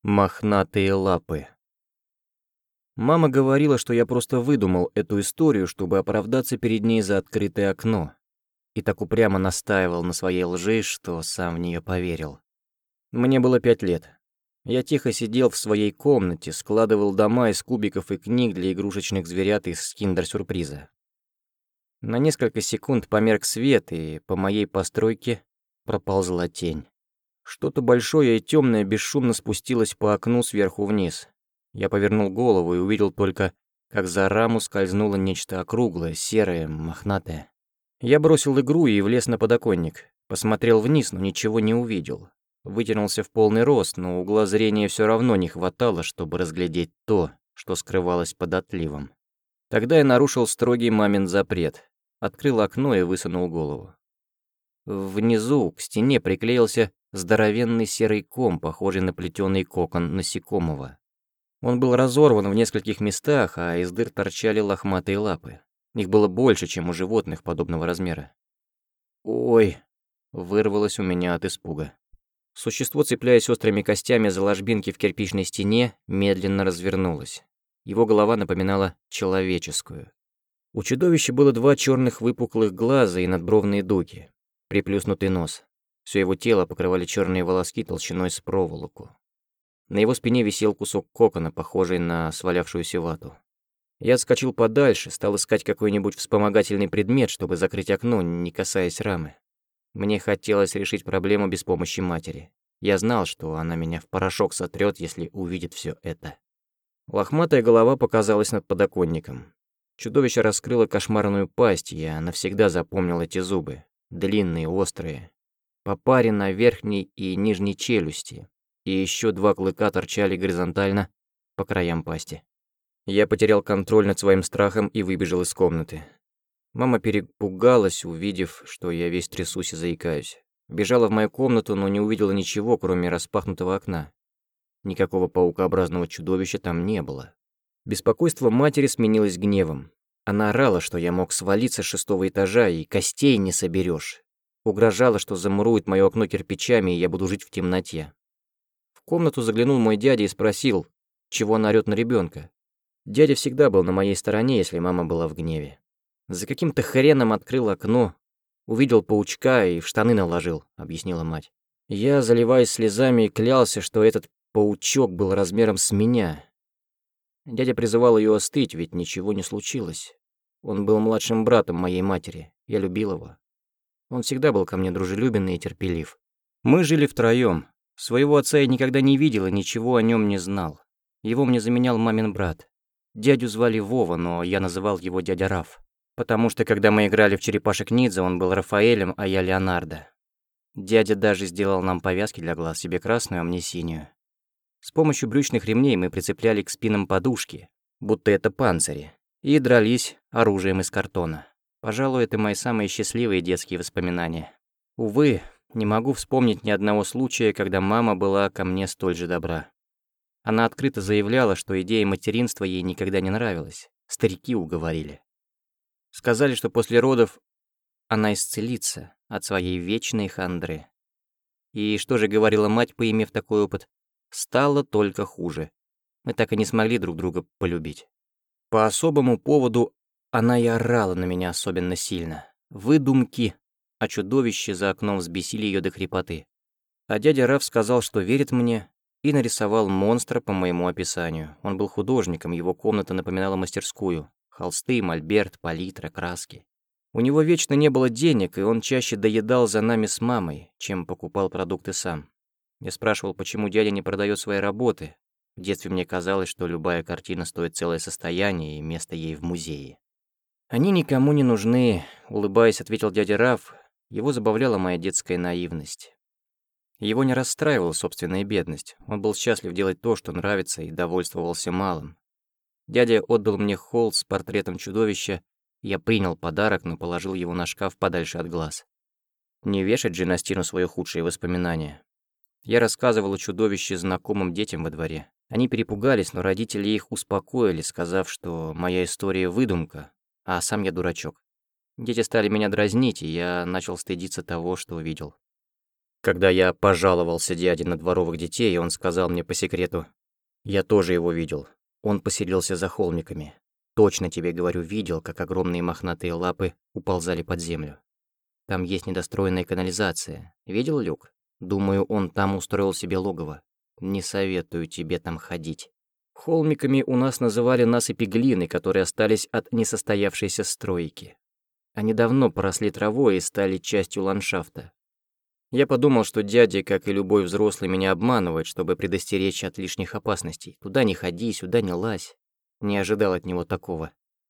Мохнатые лапы. Мама говорила, что я просто выдумал эту историю, чтобы оправдаться перед ней за открытое окно. И так упрямо настаивал на своей лжи, что сам в нее поверил. Мне было 5 лет. Я тихо сидел в своей комнате, складывал дома из кубиков и книг для игрушечных зверят из киндер-сюрприза. На несколько секунд померк свет, и по моей постройке проползла тень. Что-то большое и темное бесшумно спустилось по окну сверху вниз. Я повернул голову и увидел только, как за раму скользнуло нечто округлое, серое, мохнатое. Я бросил игру и влез на подоконник. Посмотрел вниз, но ничего не увидел. Вытянулся в полный рост, но угла зрения все равно не хватало, чтобы разглядеть то, что скрывалось под отливом. Тогда я нарушил строгий мамин запрет. Открыл окно и высунул голову. Внизу к стене приклеился здоровенный серый ком, похожий на плетёный кокон насекомого. Он был разорван в нескольких местах, а из дыр торчали лохматые лапы. Их было больше, чем у животных подобного размера. «Ой!» — вырвалось у меня от испуга. Существо, цепляясь острыми костями за ложбинки в кирпичной стене, медленно развернулось. Его голова напоминала человеческую. У чудовища было 2 чёрных выпуклых глаза и надбровные дуги, приплюснутый нос. Всё его тело покрывали чёрные волоски толщиной с проволоку. На его спине висел кусок кокона, похожий на свалявшуюся вату. Я отскочил подальше, стал искать какой-нибудь вспомогательный предмет, чтобы закрыть окно, не касаясь рамы. Мне хотелось решить проблему без помощи матери. Я знал, что она меня в порошок сотрёт, если увидит всё это. Лохматая голова показалась над подоконником. Чудовище раскрыло кошмарную пасть, и я навсегда запомнил эти зубы. Длинные, острые. По паре на верхней и нижней челюсти. И ещё 2 клыка торчали горизонтально по краям пасти. Я потерял контроль над своим страхом и выбежал из комнаты. Мама перепугалась, увидев, что я весь трясусь и заикаюсь. Бежала в мою комнату, но не увидела ничего, кроме распахнутого окна. Никакого паукообразного чудовища там не было. Беспокойство матери сменилось гневом. Она орала, что я мог свалиться с 6-го этажа, и костей не соберёшь. Угрожала, что замурует моё окно кирпичами, и я буду жить в темноте. В комнату заглянул мой дядя и спросил, чего она орёт на ребёнка. Дядя всегда был на моей стороне, если мама была в гневе. За каким-то хреном открыл окно, увидел паучка и в штаны наложил, объяснила мать. Я, заливаясь слезами, клялся, что этот паучок был размером с меня. Дядя призывал её остыть, ведь ничего не случилось. Он был младшим братом моей матери, я любил его. Он всегда был ко мне дружелюбен и терпелив. Мы жили втроём. Своего отца я никогда не видел и ничего о нём не знал. Его мне заменял мамин брат. Дядю звали Вова, но я называл его дядя Раф. Потому что, когда мы играли в черепашек-ниндзя, он был Рафаэлем, а я Леонардо. Дядя даже сделал нам повязки для глаз, себе красную, а мне синюю. С помощью брючных ремней мы прицепляли к спинам подушки, будто это панцири, и дрались оружием из картона. Пожалуй, это мои самые счастливые детские воспоминания. Увы, не могу вспомнить ни одного случая, когда мама была ко мне столь же добра. Она открыто заявляла, что идея материнства ей никогда не нравилась. Старики уговорили. Сказали, что после родов она исцелится от своей вечной хандры. И что же говорила мать, поимев такой опыт? Стало только хуже. Мы так и не смогли друг друга полюбить. По особому поводу она и орала на меня особенно сильно. Выдумки о чудовище за окном взбесили её до хрипоты. А дядя Раф сказал, что верит мне, и нарисовал монстра по моему описанию. Он был художником, его комната напоминала мастерскую. Холсты, мольберт, палитра, краски. У него вечно не было денег, и он чаще доедал за нами с мамой, чем покупал продукты сам. Я спрашивал, почему дядя не продаёт свои работы. В детстве мне казалось, что любая картина стоит целое состояние и место ей в музее. «Они никому не нужны», — улыбаясь, ответил дядя Раф. Его забавляла моя детская наивность. Его не расстраивала собственная бедность. Он был счастлив делать то, что нравится, и довольствовался малым. Дядя отдал мне холст с портретом чудовища. Я принял подарок, но положил его на шкаф подальше от глаз. Не вешать же на стену свои худшие воспоминания. Я рассказывал о чудовище знакомым детям во дворе. Они перепугались, но родители их успокоили, сказав, что моя история выдумка, а сам я дурачок. Дети стали меня дразнить, и я начал стыдиться того, что увидел. Когда я пожаловался дяде на дворовых детей, он сказал мне по секрету: «Я тоже его видел. Он поселился за холмиками. Точно тебе говорю, видел, как огромные мохнатые лапы уползали под землю. Там есть недостроенная канализация. Видел люк? Думаю, он там устроил себе логово. Не советую тебе там ходить». Холмиками у нас называли насыпи глины, которые остались от несостоявшейся стройки. Они давно поросли травой и стали частью ландшафта. Я подумал, что дядя, как и любой взрослый, меня обманывает, чтобы предостеречь от лишних опасностей. Туда не ходи, сюда не лазь. Не ожидал от него такого.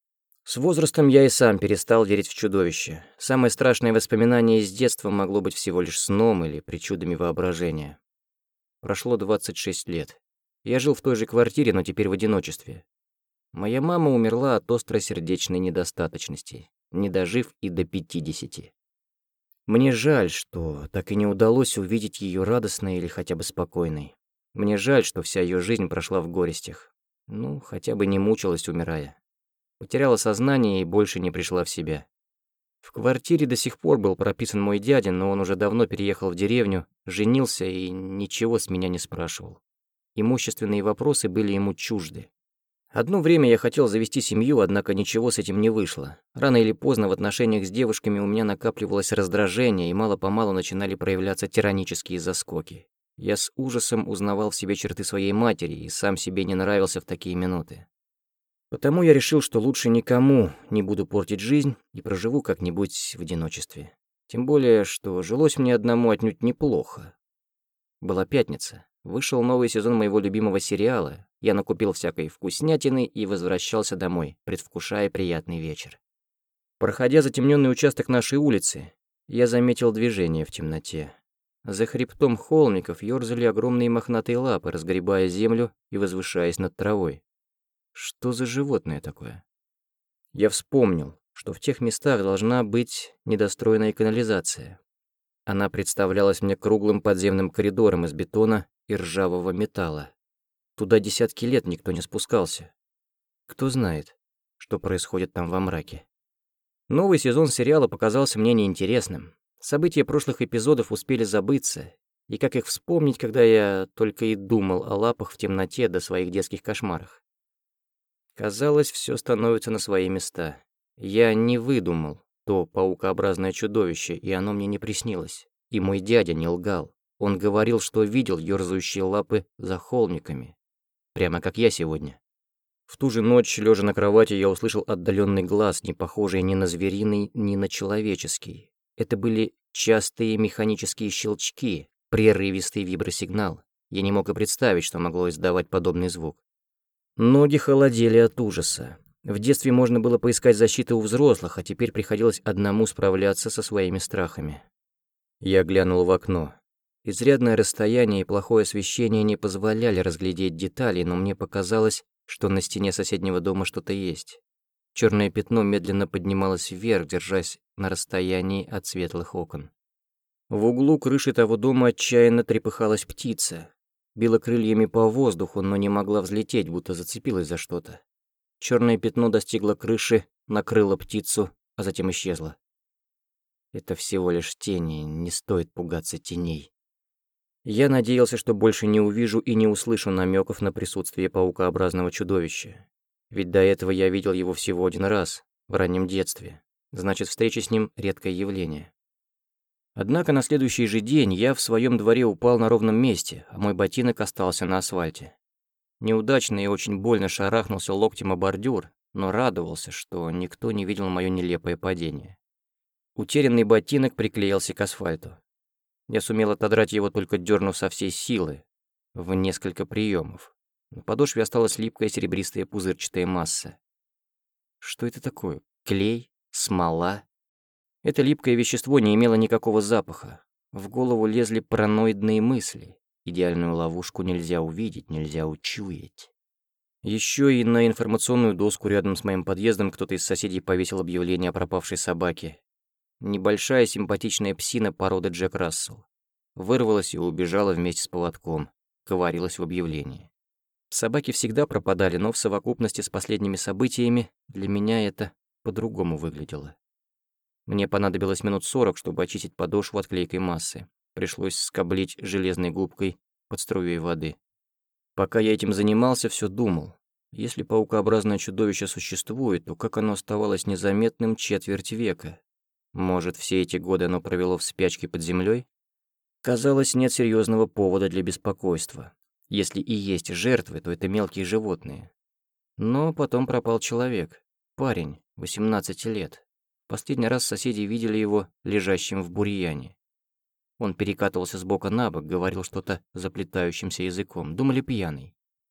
С возрастом я и сам перестал верить в чудовища. Самое страшное воспоминание из детства могло быть всего лишь сном или причудами воображения. Прошло 26 лет. Я жил в той же квартире, но теперь в одиночестве. Моя мама умерла от остросердечной недостаточности, не дожив и до 50. Мне жаль, что так и не удалось увидеть ее радостной или хотя бы спокойной. Мне жаль, что вся ее жизнь прошла в горестях. Ну, хотя бы не мучилась, умирая. Потеряла сознание и больше не пришла в себя. В квартире до сих пор был прописан мой дядя, но он уже давно переехал в деревню, женился и ничего с меня не спрашивал. Имущественные вопросы были ему чужды. Одно время я хотел завести семью, однако ничего с этим не вышло. Рано или поздно в отношениях с девушками у меня накапливалось раздражение, и мало-помалу начинали проявляться тиранические заскоки. Я с ужасом узнавал в себе черты своей матери и сам себе не нравился в такие минуты. Потому я решил, что лучше никому не буду портить жизнь и проживу как-нибудь в одиночестве. Тем более, что жилось мне одному отнюдь неплохо. Была пятница. Вышел новый сезон моего любимого сериала. Я накупил всякой вкуснятины и возвращался домой, предвкушая приятный вечер. Проходя затемненный участок нашей улицы, я заметил движение в темноте. За хребтом холмиков ёрзали огромные мохнатые лапы, разгребая землю и возвышаясь над травой. Что за животное такое? Я вспомнил, что в тех местах должна быть недостроенная канализация. Она представлялась мне круглым подземным коридором из бетона и ржавого металла. Туда десятки лет никто не спускался. Кто знает, что происходит там во мраке. Новый сезон сериала показался мне неинтересным. События прошлых эпизодов успели забыться, и как их вспомнить, когда я только и думал о лапах в темноте до своих детских кошмарах. Казалось, все становится на свои места. Я не выдумал то паукообразное чудовище, и оно мне не приснилось. И мой дядя не лгал. Он говорил, что видел ёрзающие лапы за холмиками. Прямо как я сегодня. В ту же ночь, лежа на кровати, я услышал отдаленный глаз, не похожий ни на звериный, ни на человеческий. Это были частые механические щелчки, прерывистый вибросигнал. Я не мог и представить, что могло издавать подобный звук. Ноги холодели от ужаса. В детстве можно было поискать защиты у взрослых, а теперь приходилось одному справляться со своими страхами. Я глянул в окно. Изрядное расстояние и плохое освещение не позволяли разглядеть детали, но мне показалось, что на стене соседнего дома что-то есть. Черное пятно медленно поднималось вверх, держась на расстоянии от светлых окон. В углу крыши того дома отчаянно трепыхалась птица. Била крыльями по воздуху, но не могла взлететь, будто зацепилась за что-то. Черное пятно достигло крыши, накрыло птицу, а затем исчезло. Это всего лишь тени, не стоит пугаться теней. Я надеялся, что больше не увижу и не услышу намеков на присутствие паукообразного чудовища. Ведь до этого я видел его всего один раз, в раннем детстве. Значит, встреча с ним — редкое явление. Однако на следующий же день я в своем дворе упал на ровном месте, а мой ботинок остался на асфальте. Неудачно и очень больно шарахнулся локтем о бордюр, но радовался, что никто не видел моё нелепое падение. Утерянный ботинок приклеился к асфальту. Я сумел отодрать его, только дернув со всей силы, в несколько приемов. На подошве осталась липкая серебристая пузырчатая масса. Что это такое? Клей? Смола? Это липкое вещество не имело никакого запаха. В голову лезли параноидные мысли. Идеальную ловушку нельзя увидеть, нельзя учуять. Еще и на информационную доску рядом с моим подъездом кто-то из соседей повесил объявление о пропавшей собаке. Небольшая симпатичная псина породы Джек Рассел. Вырвалась и убежала вместе с поводком. Говорилось в объявлении. Собаки всегда пропадали, но в совокупности с последними событиями для меня это по-другому выглядело. Мне понадобилось минут 40, чтобы очистить подошву от клейкой массы. Пришлось скоблить железной губкой под струей воды. Пока я этим занимался, все думал. Если паукообразное чудовище существует, то как оно оставалось незаметным четверть века? Может, все эти годы оно провело в спячке под землей? Казалось, нет серьезного повода для беспокойства. Если и есть жертвы, то это мелкие животные. Но потом пропал человек. Парень, 18 лет. Последний раз соседи видели его лежащим в бурьяне. Он перекатывался с бока на бок, говорил что-то заплетающимся языком. Думали, пьяный.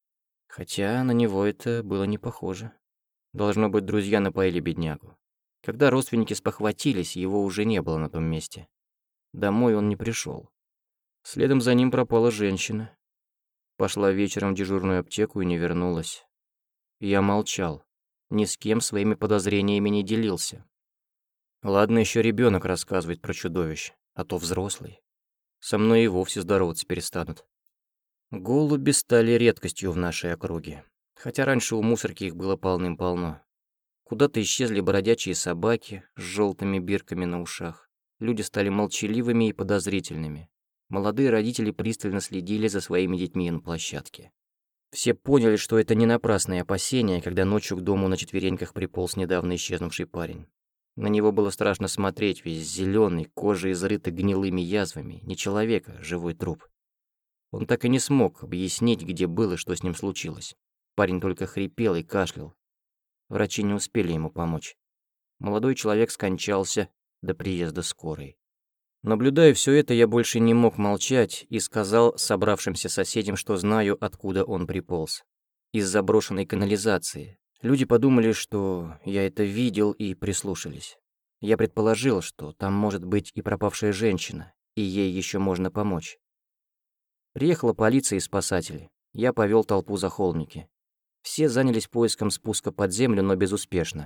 Хотя на него это было не похоже. Должно быть, друзья напоили беднягу. Когда родственники спохватились, его уже не было на том месте. Домой он не пришел. Следом за ним пропала женщина. Пошла вечером в дежурную аптеку и не вернулась. Я молчал. Ни с кем своими подозрениями не делился. Ладно, еще ребенок рассказывает про чудовищ, а то взрослый. Со мной и вовсе здороваться перестанут. Голуби стали редкостью в нашей округе. Хотя раньше у мусорки их было полным-полно. Куда-то исчезли бродячие собаки с желтыми бирками на ушах. Люди стали молчаливыми и подозрительными. Молодые родители пристально следили за своими детьми на площадке. Все поняли, что это не напрасные опасения, когда ночью к дому на четвереньках приполз недавно исчезнувший парень. На него было страшно смотреть, весь зеленый, кожа изрыта гнилыми язвами, не человека, живой труп. Он так и не смог объяснить, где был и что с ним случилось. Парень только хрипел и кашлял. Врачи не успели ему помочь. Молодой человек скончался до приезда скорой. Наблюдая все это, я больше не мог молчать и сказал собравшимся соседям, что знаю, откуда он приполз. Из заброшенной канализации. Люди подумали, что я это видел, и прислушались. Я предположил, что там может быть и пропавшая женщина, и ей еще можно помочь. Приехала полиция и спасатели. Я повел толпу за холмики. Все занялись поиском спуска под землю, но безуспешно.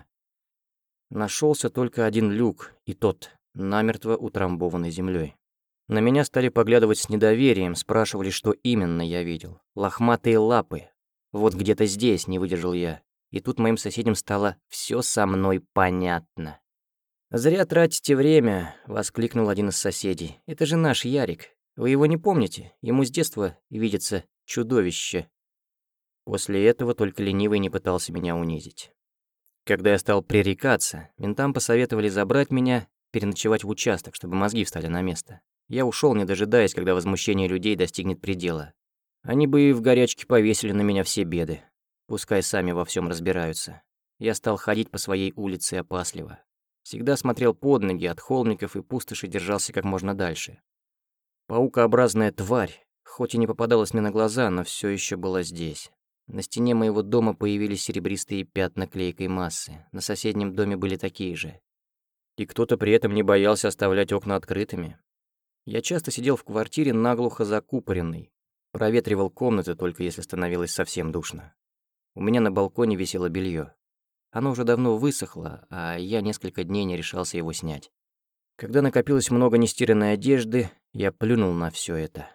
Нашелся только один люк, и тот намертво утрамбованный землей. На меня стали поглядывать с недоверием, спрашивали, что именно я видел. Лохматые лапы. Вот где-то здесь, не выдержал я. И тут моим соседям стало все со мной понятно. «Зря тратите время», — воскликнул один из соседей. «Это же наш Ярик. Вы его не помните? Ему с детства видится чудовище». После этого только ленивый не пытался меня унизить. Когда я стал пререкаться, ментам посоветовали забрать меня, переночевать в участок, чтобы мозги встали на место. Я ушел, не дожидаясь, когда возмущение людей достигнет предела. Они бы и в горячке повесили на меня все беды. Пускай сами во всем разбираются. Я стал ходить по своей улице опасливо. Всегда смотрел под ноги, от холмиков и пустоши держался как можно дальше. Паукообразная тварь, хоть и не попадалась мне на глаза, но все еще была здесь. На стене моего дома появились серебристые пятна клейкой массы. На соседнем доме были такие же. И кто-то при этом не боялся оставлять окна открытыми. Я часто сидел в квартире наглухо закупоренный. Проветривал комнаты, только если становилось совсем душно. У меня на балконе висело белье. Оно уже давно высохло, а я несколько дней не решался его снять. Когда накопилось много нестиранной одежды, я плюнул на все это.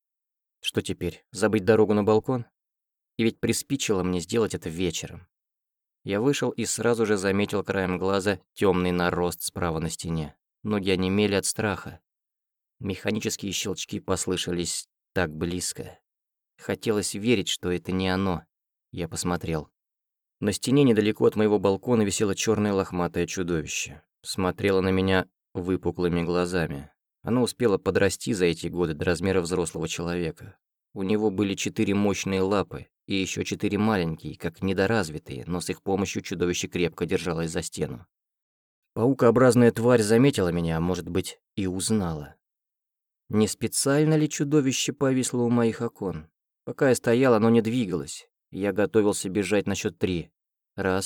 Что теперь, забыть дорогу на балкон? И ведь приспичило мне сделать это вечером. Я вышел и сразу же заметил краем глаза темный нарост справа на стене. Ноги онемели от страха. Механические щелчки послышались так близко. Хотелось верить, что это не оно. Я посмотрел. На стене недалеко от моего балкона висело черное лохматое чудовище. Смотрело на меня выпуклыми глазами. Оно успело подрасти за эти годы до размера взрослого человека. У него были 4 мощные лапы и еще 4 маленькие, как недоразвитые, но с их помощью чудовище крепко держалось за стену. Паукообразная тварь заметила меня, а может быть, и узнала. Не специально ли чудовище повисло у моих окон? Пока я стоял, оно не двигалось. Я готовился бежать на счет 3. 1,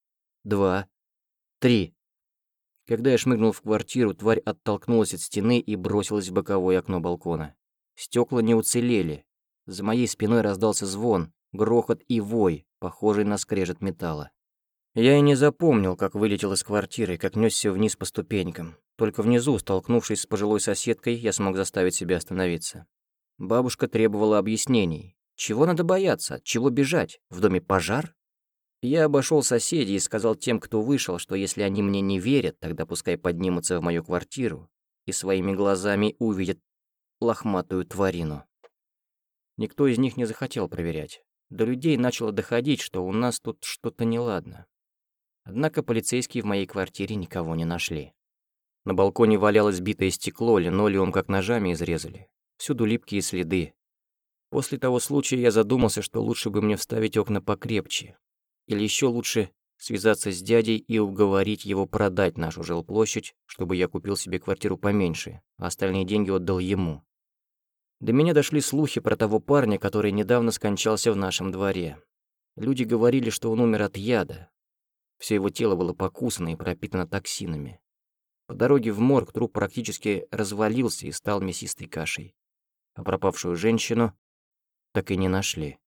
2, 3. Когда я шмыгнул в квартиру, тварь оттолкнулась от стены и бросилась в боковое окно балкона. Стекла не уцелели. За моей спиной раздался звон, грохот и вой, похожий на скрежет металла. Я и не запомнил, как вылетел из квартиры, как нёсся вниз по ступенькам. Только внизу, столкнувшись с пожилой соседкой, я смог заставить себя остановиться. Бабушка требовала объяснений. Чего надо бояться? От чего бежать? В доме пожар? Я обошел соседей и сказал тем, кто вышел, что если они мне не верят, тогда пускай поднимутся в мою квартиру и своими глазами увидят лохматую тварину. Никто из них не захотел проверять. До людей начало доходить, что у нас тут что-то неладно. Однако полицейские в моей квартире никого не нашли. На балконе валялось битое стекло, линолеум как ножами изрезали. Всюду липкие следы. После того случая я задумался, что лучше бы мне вставить окна покрепче. Или еще лучше связаться с дядей и уговорить его продать нашу жилплощадь, чтобы я купил себе квартиру поменьше, а остальные деньги отдал ему. До меня дошли слухи про того парня, который недавно скончался в нашем дворе. Люди говорили, что он умер от яда. Все его тело было покусано и пропитано токсинами. По дороге в морг труп практически развалился и стал мясистой кашей. А пропавшую женщину так и не нашли.